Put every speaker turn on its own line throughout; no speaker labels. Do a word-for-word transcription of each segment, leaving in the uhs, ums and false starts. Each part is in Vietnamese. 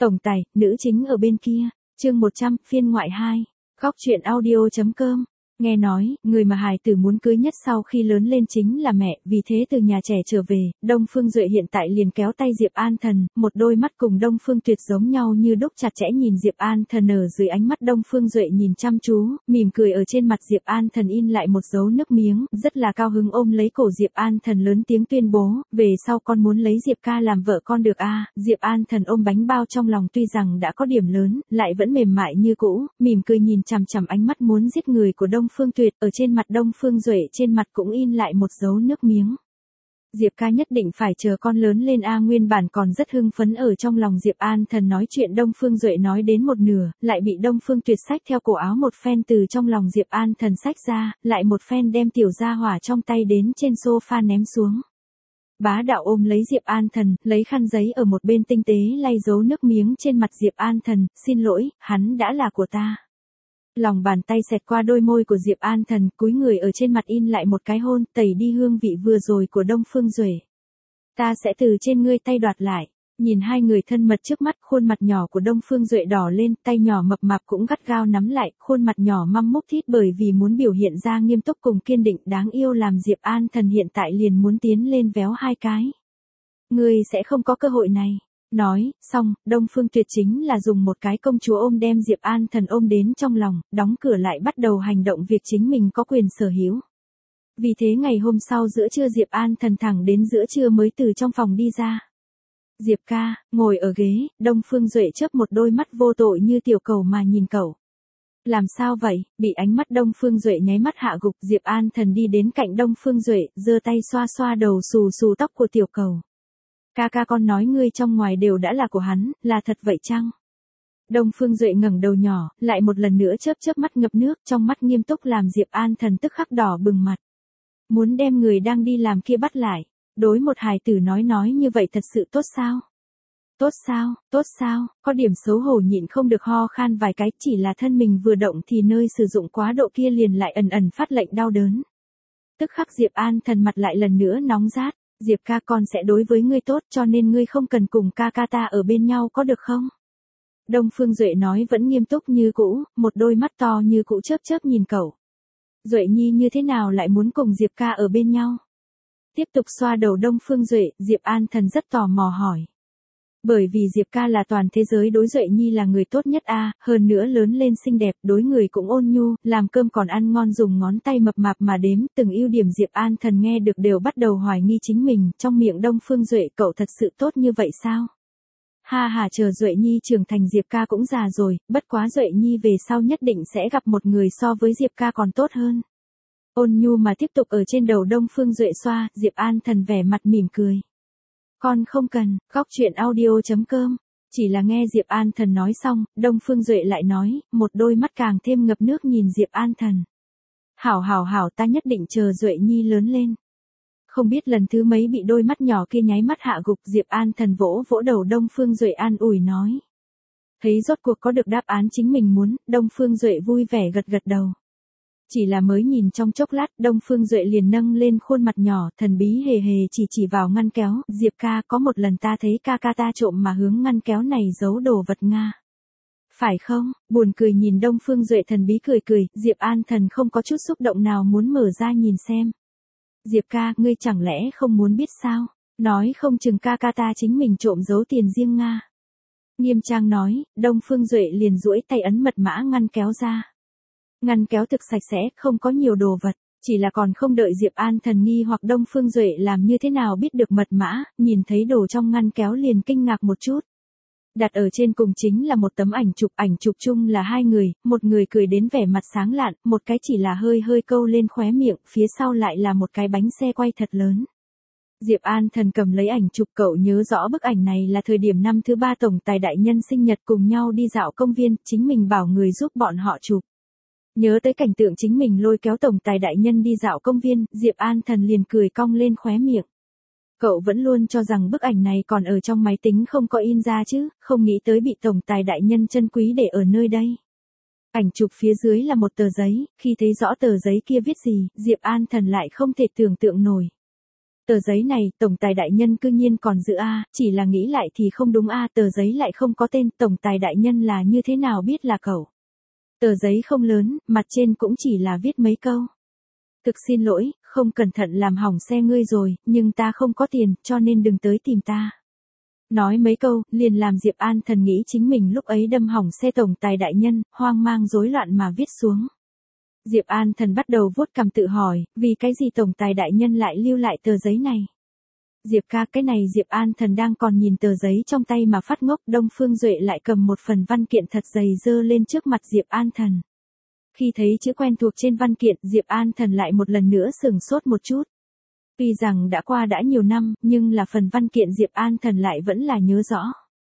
Tổng tài, nữ chính ở bên kia, chương một trăm, phiên ngoại hai, góc truyện audio.com. Nghe nói, người mà hài tử muốn cưới nhất sau khi lớn lên chính là mẹ, vì thế từ nhà trẻ trở về, Đông Phương Duệ hiện tại liền kéo tay Diệp An Thần, một đôi mắt cùng Đông Phương Tuyệt giống nhau như đúc, chặt chẽ nhìn Diệp An Thần. Ở dưới ánh mắt Đông Phương Duệ nhìn chăm chú, mỉm cười ở trên mặt Diệp An Thần in lại một dấu nước miếng, rất là cao hứng ôm lấy cổ Diệp An Thần lớn tiếng tuyên bố, về sau con muốn lấy Diệp ca làm vợ con được a? Diệp An Thần ôm bánh bao trong lòng tuy rằng đã có điểm lớn, lại vẫn mềm mại như cũ, mỉm cười nhìn chằm chằm ánh mắt muốn giết người của Đông Phương Tuyệt, ở trên mặt Đông Phương Duệ trên mặt cũng in lại một dấu nước miếng. Diệp ca nhất định phải chờ con lớn lên a. Nguyên bản còn rất hưng phấn ở trong lòng Diệp An Thần nói chuyện Đông Phương Duệ nói đến một nửa, lại bị Đông Phương Tuyệt xách theo cổ áo một phen từ trong lòng Diệp An Thần xách ra, lại một phen đem tiểu gia hỏa trong tay đến trên sofa ném xuống. Bá đạo ôm lấy Diệp An Thần, lấy khăn giấy ở một bên tinh tế lay dấu nước miếng trên mặt Diệp An Thần, xin lỗi, hắn đã là của ta. Lòng bàn tay xẹt qua đôi môi của Diệp An Thần, cúi người ở trên mặt in lại một cái hôn, tẩy đi hương vị vừa rồi của Đông Phương Duệ. Ta sẽ từ trên ngươi tay đoạt lại. Nhìn hai người thân mật trước mắt, khuôn mặt nhỏ của Đông Phương Duệ đỏ lên, tay nhỏ mập mạp cũng gắt gao nắm lại, khuôn mặt nhỏ măm múc thít bởi vì muốn biểu hiện ra nghiêm túc cùng kiên định đáng yêu làm Diệp An Thần hiện tại liền muốn tiến lên véo hai cái. Ngươi sẽ không có cơ hội này. Nói, xong, Đông Phương Tuyệt chính là dùng một cái công chúa ôm đem Diệp An Thần ôm đến trong lòng, đóng cửa lại bắt đầu hành động việc chính mình có quyền sở hữu. Vì thế ngày hôm sau giữa trưa Diệp An Thần thẳng đến giữa trưa mới từ trong phòng đi ra. Diệp ca, ngồi ở ghế, Đông Phương Duệ chớp một đôi mắt vô tội như tiểu cầu mà nhìn cậu. Làm sao vậy? Bị ánh mắt Đông Phương Duệ nháy mắt hạ gục, Diệp An Thần đi đến cạnh Đông Phương Duệ, giơ tay xoa xoa đầu xù xù tóc của tiểu cầu. Ca ca con nói ngươi trong ngoài đều đã là của hắn, là thật vậy chăng? Đông Phương Duệ ngẩng đầu nhỏ, lại một lần nữa chớp chớp mắt ngập nước, trong mắt nghiêm túc làm Diệp An Thần tức khắc đỏ bừng mặt. Muốn đem người đang đi làm kia bắt lại, đối một hài tử nói nói như vậy thật sự tốt sao? Tốt sao, tốt sao, có điểm xấu hổ nhịn không được ho khan vài cái, chỉ là thân mình vừa động thì nơi sử dụng quá độ kia liền lại ẩn ẩn phát lệnh đau đớn. Tức khắc Diệp An Thần mặt lại lần nữa nóng rát. Diệp ca con sẽ đối với ngươi tốt cho nên ngươi không cần cùng ca ca ta ở bên nhau có được không? Đông Phương Duệ nói vẫn nghiêm túc như cũ, một đôi mắt to như cũ chớp chớp nhìn cậu. Duệ nhi như thế nào lại muốn cùng Diệp ca ở bên nhau? Tiếp tục xoa đầu Đông Phương Duệ, Diệp An Thần rất tò mò hỏi. Bởi vì Diệp ca là toàn thế giới đối Duệ nhi là người tốt nhất a, hơn nữa lớn lên xinh đẹp, đối người cũng ôn nhu, làm cơm còn ăn ngon dùng ngón tay mập mạp mà đếm, từng ưu điểm Diệp An Thần nghe được đều bắt đầu hoài nghi chính mình, trong miệng Đông Phương Duệ cậu thật sự tốt như vậy sao? Ha ha, chờ Duệ nhi trưởng thành Diệp ca cũng già rồi, bất quá Duệ nhi về sau nhất định sẽ gặp một người so với Diệp ca còn tốt hơn. Ôn nhu mà tiếp tục ở trên đầu Đông Phương Duệ xoa, Diệp An Thần vẻ mặt mỉm cười. Con không cần, góc truyện audio.com. Chỉ là nghe Diệp An Thần nói xong, Đông Phương Duệ lại nói, một đôi mắt càng thêm ngập nước nhìn Diệp An Thần. Hảo hảo hảo, ta nhất định chờ Duệ nhi lớn lên. Không biết lần thứ mấy bị đôi mắt nhỏ kia nháy mắt hạ gục, Diệp An Thần vỗ vỗ đầu Đông Phương Duệ an ủi nói. Thấy rốt cuộc có được đáp án chính mình muốn, Đông Phương Duệ vui vẻ gật gật đầu. Chỉ là mới nhìn trong chốc lát, Đông Phương Duệ liền nâng lên khuôn mặt nhỏ, thần bí hề hề chỉ chỉ vào ngăn kéo, Diệp ca, có một lần ta thấy ca ca ta trộm mà hướng ngăn kéo này giấu đồ vật Nga. Phải không? Buồn cười nhìn Đông Phương Duệ thần bí cười cười, Diệp An Thần không có chút xúc động nào muốn mở ra nhìn xem. Diệp ca, ngươi chẳng lẽ không muốn biết sao? Nói không chừng ca ca ta chính mình trộm giấu tiền riêng Nga. Nghiêm trang nói, Đông Phương Duệ liền duỗi tay ấn mật mã ngăn kéo ra. Ngăn kéo thực sạch sẽ, không có nhiều đồ vật, chỉ là còn không đợi Diệp An Thần nghi hoặc Đông Phương Duệ làm như thế nào biết được mật mã, nhìn thấy đồ trong ngăn kéo liền kinh ngạc một chút. Đặt ở trên cùng chính là một tấm ảnh chụp, ảnh chụp chung là hai người, một người cười đến vẻ mặt sáng lạn, một cái chỉ là hơi hơi câu lên khóe miệng, phía sau lại là một cái bánh xe quay thật lớn. Diệp An Thần cầm lấy ảnh chụp, cậu nhớ rõ bức ảnh này là thời điểm năm thứ ba tổng tài đại nhân sinh nhật cùng nhau đi dạo công viên, chính mình bảo người giúp bọn họ chụp. Nhớ tới cảnh tượng chính mình lôi kéo tổng tài đại nhân đi dạo công viên, Diệp An Thần liền cười cong lên khóe miệng. Cậu vẫn luôn cho rằng bức ảnh này còn ở trong máy tính không có in ra chứ, không nghĩ tới bị tổng tài đại nhân chân quý để ở nơi đây. Ảnh chụp phía dưới là một tờ giấy, khi thấy rõ tờ giấy kia viết gì, Diệp An Thần lại không thể tưởng tượng nổi. Tờ giấy này, tổng tài đại nhân cư nhiên còn giữ a, chỉ là nghĩ lại thì không đúng a, tờ giấy lại không có tên, tổng tài đại nhân là như thế nào biết là cậu. Tờ giấy không lớn, mặt trên cũng chỉ là viết mấy câu. Thực xin lỗi, không cẩn thận làm hỏng xe ngươi rồi, nhưng ta không có tiền, cho nên đừng tới tìm ta. Nói mấy câu, liền làm Diệp An Thần nghĩ chính mình lúc ấy đâm hỏng xe tổng tài đại nhân, hoang mang rối loạn mà viết xuống. Diệp An Thần bắt đầu vuốt cằm tự hỏi, vì cái gì tổng tài đại nhân lại lưu lại tờ giấy này? Diệp ca, cái này Diệp An Thần đang còn nhìn tờ giấy trong tay mà phát ngốc, Đông Phương Duệ lại cầm một phần văn kiện thật dày dơ lên trước mặt Diệp An Thần. Khi thấy chữ quen thuộc trên văn kiện, Diệp An Thần lại một lần nữa sửng sốt một chút. Tuy rằng đã qua đã nhiều năm, nhưng là phần văn kiện Diệp An Thần lại vẫn là nhớ rõ.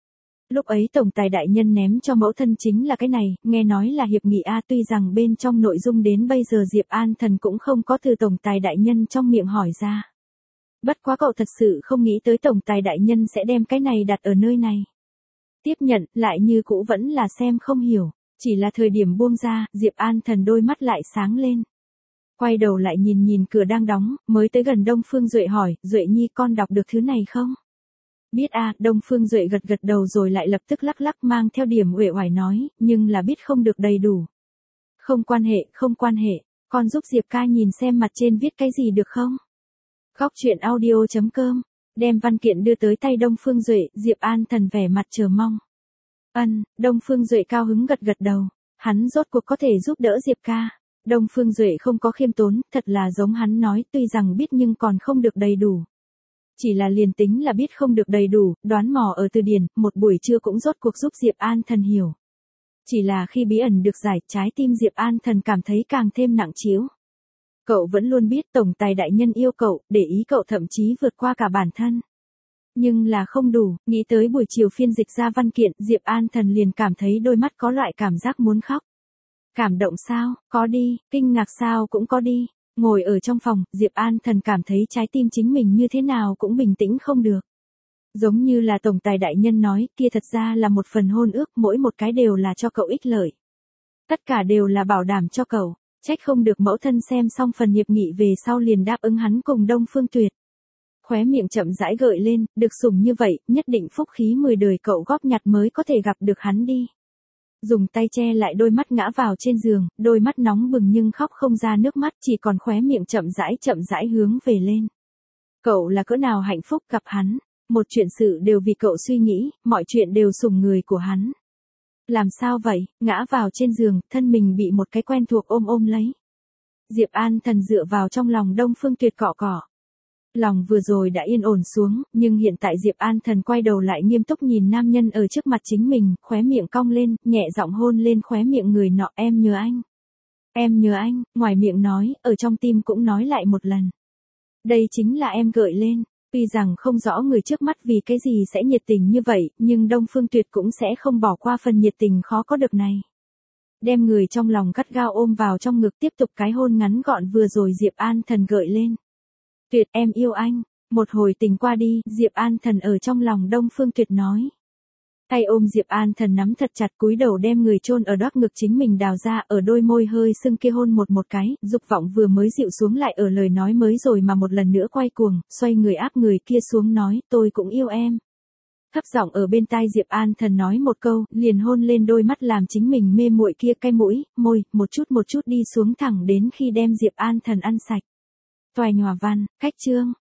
Lúc ấy tổng tài đại nhân ném cho mẫu thân chính là cái này, nghe nói là hiệp nghị A, tuy rằng bên trong nội dung đến bây giờ Diệp An Thần cũng không có từ tổng tài đại nhân trong miệng hỏi ra. Bất quá cậu thật sự không nghĩ tới tổng tài đại nhân sẽ đem cái này đặt ở nơi này. Tiếp nhận, lại như cũ vẫn là xem không hiểu, chỉ là thời điểm buông ra, Diệp An Thần đôi mắt lại sáng lên. Quay đầu lại nhìn nhìn cửa đang đóng, mới tới gần Đông Phương Duệ hỏi, Duệ nhi con đọc được thứ này không? Biết a, Đông Phương Duệ gật gật đầu rồi lại lập tức lắc lắc mang theo điểm uể oải nói, nhưng là biết không được đầy đủ. Không quan hệ, không quan hệ, con giúp Diệp ca nhìn xem mặt trên viết cái gì được không? Góc truyện audio chấm com, đem văn kiện đưa tới tay Đông Phương Duệ, Diệp An Thần vẻ mặt chờ mong. Ân, Đông Phương Duệ cao hứng gật gật đầu, hắn rốt cuộc có thể giúp đỡ Diệp ca. Đông Phương Duệ không có khiêm tốn, thật là giống hắn nói, tuy rằng biết nhưng còn không được đầy đủ. Chỉ là liền tính là biết không được đầy đủ, đoán mò ở từ điển, một buổi trưa cũng rốt cuộc giúp Diệp An Thần hiểu. Chỉ là khi bí ẩn được giải, trái tim Diệp An Thần cảm thấy càng thêm nặng trĩu. Cậu vẫn luôn biết tổng tài đại nhân yêu cậu, để ý cậu thậm chí vượt qua cả bản thân. Nhưng là không đủ, nghĩ tới buổi chiều phiên dịch ra văn kiện, Diệp An Thần liền cảm thấy đôi mắt có loại cảm giác muốn khóc. Cảm động sao, có đi, kinh ngạc sao cũng có đi. Ngồi ở trong phòng, Diệp An Thần cảm thấy trái tim chính mình như thế nào cũng bình tĩnh không được. Giống như là tổng tài đại nhân nói, kia thật ra là một phần hôn ước, mỗi một cái đều là cho cậu ích lợi. Tất cả đều là bảo đảm cho cậu, trách không được mẫu thân xem xong phần hiệp nghị về sau liền đáp ứng hắn cùng Đông Phương Tuyệt. Khóe miệng chậm rãi gợi lên, được sủng như vậy, nhất định phúc khí mười đời cậu góp nhặt mới có thể gặp được hắn đi. Dùng tay che lại đôi mắt ngã vào trên giường, đôi mắt nóng bừng nhưng khóc không ra nước mắt, chỉ còn khóe miệng chậm rãi chậm rãi hướng về lên. Cậu là cỡ nào hạnh phúc gặp hắn, một chuyện sự đều vì cậu suy nghĩ, mọi chuyện đều sủng người của hắn. Làm sao vậy, ngã vào trên giường, thân mình bị một cái quen thuộc ôm ôm lấy. Diệp An Thần dựa vào trong lòng Đông Phương Tuyệt cọ cọ. Lòng vừa rồi đã yên ổn xuống, nhưng hiện tại Diệp An Thần quay đầu lại nghiêm túc nhìn nam nhân ở trước mặt chính mình, khóe miệng cong lên, nhẹ giọng hôn lên khóe miệng người nọ, em nhớ anh. Em nhớ anh, ngoài miệng nói, ở trong tim cũng nói lại một lần. Đây chính là em gợi lên, tuy rằng không rõ người trước mắt vì cái gì sẽ nhiệt tình như vậy, nhưng Đông Phương Tuyệt cũng sẽ không bỏ qua phần nhiệt tình khó có được này. Đem người trong lòng gắt gao ôm vào trong ngực tiếp tục cái hôn ngắn gọn vừa rồi Diệp An Thần gợi lên. Tuyệt, em yêu anh. Một hồi tình qua đi, Diệp An Thần ở trong lòng Đông Phương Tuyệt nói. Tay ôm Diệp An Thần nắm thật chặt, cúi đầu đem người chôn ở đót ngực chính mình đào ra, ở đôi môi hơi sưng kia hôn một một cái, dục vọng vừa mới dịu xuống lại ở lời nói mới rồi mà một lần nữa quay cuồng, xoay người áp người kia xuống nói, tôi cũng yêu em. Thấp giọng ở bên tai Diệp An Thần nói một câu, liền hôn lên đôi mắt làm chính mình mê muội kia, cái mũi, môi, một chút một chút đi xuống thẳng đến khi đem Diệp An Thần ăn sạch. Toài nhòa văn, cách chương.